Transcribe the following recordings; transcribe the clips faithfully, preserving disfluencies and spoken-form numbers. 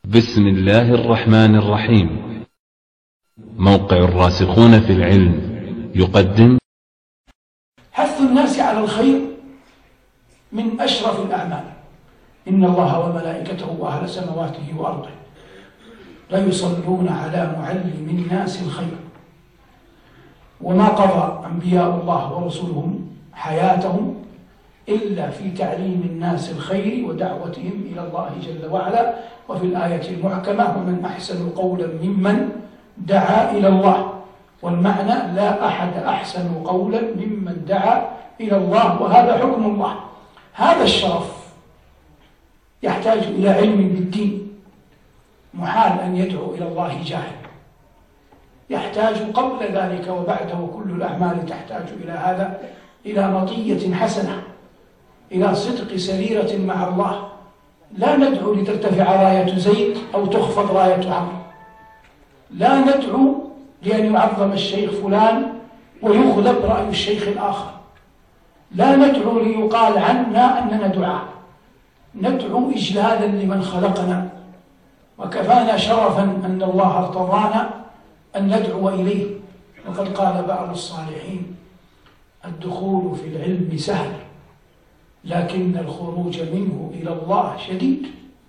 بسم الله الرحمن الرحيم. موقع الراسخون في العلم يقدم حث الناس على الخير من أشرف الأعمال. إن الله وملائكته وأهل سماواته وأرضه لا يصلون على معلم الناس الخير. وما قضى أنبياء الله ورسلهم حياتهم إلا في تعليم الناس الخير ودعوتهم إلى الله جل وعلا. وفي الآية المحكمة: ومن أحسن قولا ممن دعا إلى الله. والمعنى: لا أحد أحسن قولا ممن دعا إلى الله، وهذا حكم الله. هذا الشرف يحتاج إلى علم بالدين، محال أن يدعو إلى الله جاهل. يحتاج قبل ذلك وبعده، كل الأعمال تحتاج إلى هذا، إلى مطية حسنة، إلى صدق سريرة مع الله. لا ندعو لترتفع راية زيد أو تخفض راية عمرو. لا ندعو لأن يعظم الشيخ فلان ويغلب رأي الشيخ الآخر. لا ندعو ليقال عنا أننا دعاء. ندعو إجلالا لمن خلقنا، وكفانا شرفا أن الله ارتضانا أن ندعو إليه. وقد قال بعض الصالحين: الدخول في العلم سهل، لكن الخروج منه إلى الله شديد.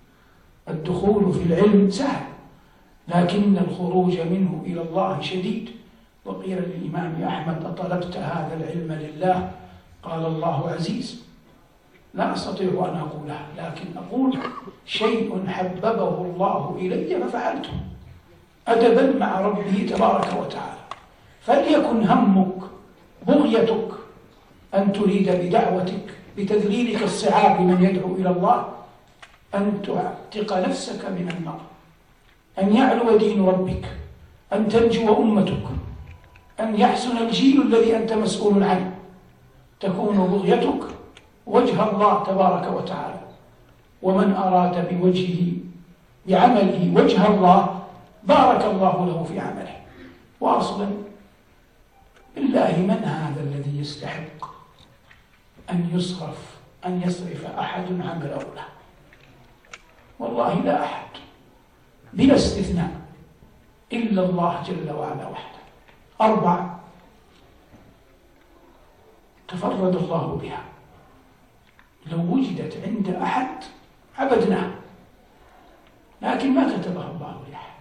الدخول في العلم سهل، لكن الخروج منه إلى الله شديد. وقيل للإمام أحمد: أطلبت هذا العلم لله؟ قال: الله عزيز، لا أستطيع أن أقولها، لكن أقول شيء حببه الله إلي ففعلته أدبا مع ربه تبارك وتعالى. فليكن همك، بغيتك، أن تريد بدعوتك، بتذليلك الصعاب لمن يدعو إلى الله، أن تعتق نفسك من النار، أن يعلو دين ربك، أن تنجو أمتك، أن يحسن الجيل الذي أنت مسؤول عنه. تكون بغيتك وجه الله تبارك وتعالى. ومن أراد بوجهه بعمله وجه الله بارك الله له في عمله. وأصلا بالله، من هذا الذي يستحق أن يصرف أن يصرف أحد عمله له؟ والله لا أحد بلا استثناء إلا الله جل وعلا وحده. أربع تفرد الله بها، لو وجدت عند أحد عبدناه، لكن ما كتبها الله لأحد.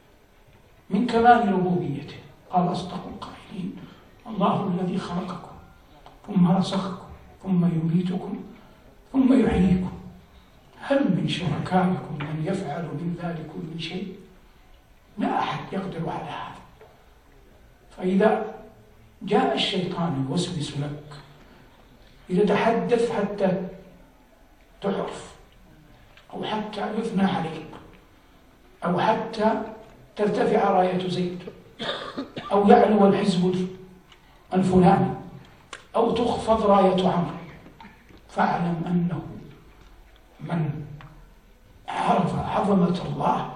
من كمال ربوبيته قال أصدق القائلين: الله الذي خلقكم ثم رزقكم ثم يميتكم ثم يحييكم، هل من شركائكم من يفعل من ذلك من شيء؟ لا أحد يقدر على هذا. فإذا جاء الشيطان يوسوس لك، إذا تحدث حتى تعرف، أو حتى يثنى عليك، أو حتى ترتفع راية زيد، أو يعلو الحزب الفلاني، أو تخفض راية عمرو، فاعلم أنه من عرف عظمة الله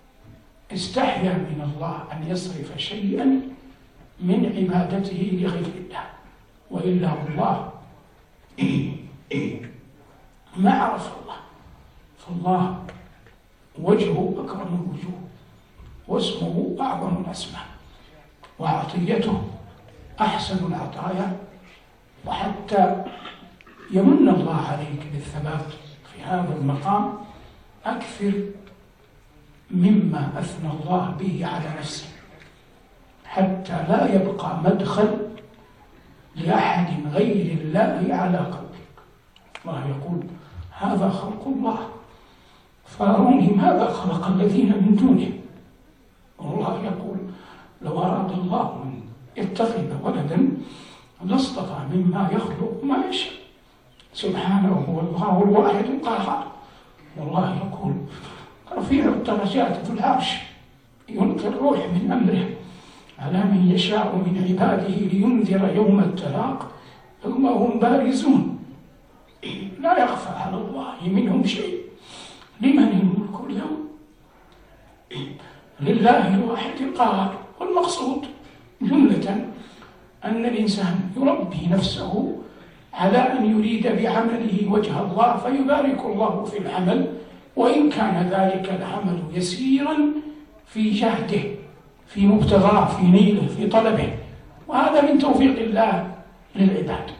استحيا من الله أن يصرف شيئا من عبادته لغير الله. وإلا الله إيه إيه ما عرف الله. فالله وجهه أكرم الوجوه، واسمه أعظم الأسماء، وعطيته أحسن العطايا. وحتى يمن الله عليك بالثبات في هذا المقام أكثر مما أثنى الله به على نفسه، حتى لا يبقى مدخل لأحد غير الله على قلبك. الله يقول: هذا خلق الله فأروني ماذا خلق الذين من دونه. والله يقول: لو أراد الله أن يتخذ ولدا لاصطفى مما يخلق ما يشاء، سبحانه هو الله الواحد القهار. والله يقول: رفيع الدرجات ذو العرش يلقي الروح من أمره على من يشاء من عباده لينذر يوم التلاق يوم هم بارزون لا يخفى على الله منهم شيء. لمن الملك اليوم؟ لله الواحد القهار. والمقصود جملة أن الإنسان يربي نفسه على أن يريد بعمله وجه الله، فيبارك الله في العمل وإن كان ذلك العمل يسيرا في جهده، في مبتغاه، في نيله، في طلبه، وهذا من توفيق الله للعباد.